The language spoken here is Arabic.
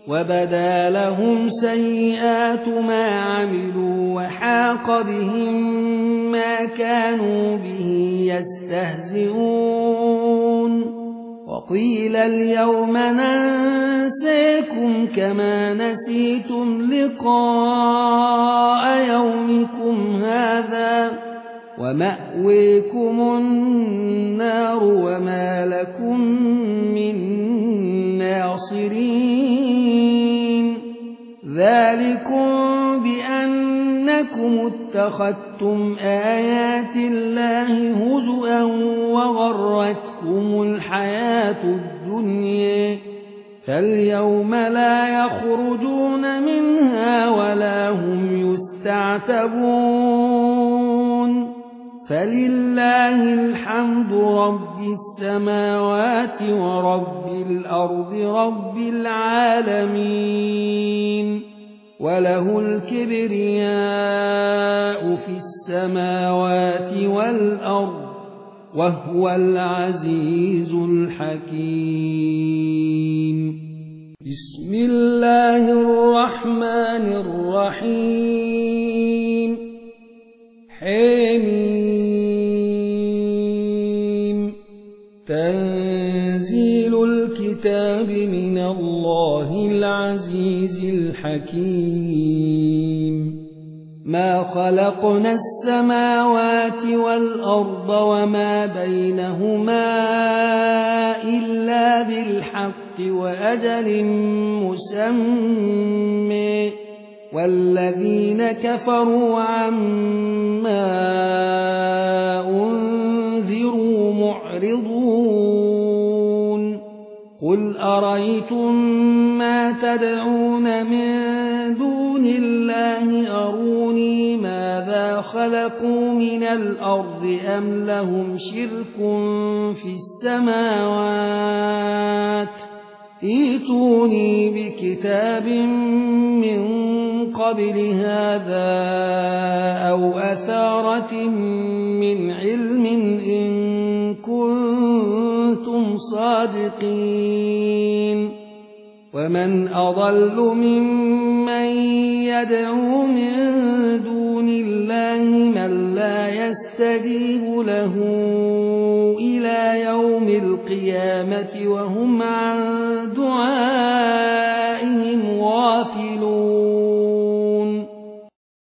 وبدا لهم سيئات ما عملوا وحاق بهم ما كانوا به يستهزئون وقيل اليوم ننساكم كما نسيتم لقاء يومكم هذا ومأويكم النار وما لكم من ناصرين ذلكم بأنكم اتخذتم آيات الله هزؤا وغرتكم الحياة الدنيا فاليوم لا يخرجون منها ولا هم يستعتبون فلله الحمد رب السماوات ورب الأرض رب العالمين وله الكبرياء في السماوات والأرض وهو العزيز الحكيم بسم الله الرحمن الرحيم حميم تنزيل الكتاب من الله العزيز الحكيم ما خلقنا السماوات والأرض وما بينهما إلا بالحق وأجل مسمى والذين كفروا عما أنذروا معرضون قل أرأيتم ما تدعون من دون الله أروني ماذا خلقوا من الأرض أم لهم شرك في السماوات ائتوني بكتاب من قبل هذا أو أثارة من علم إن كنتم صادقين ومن أضل ممن يدعو من دون الله من لا يستجيب له إلى يوم القيامة وهم عن دعائهم غافلون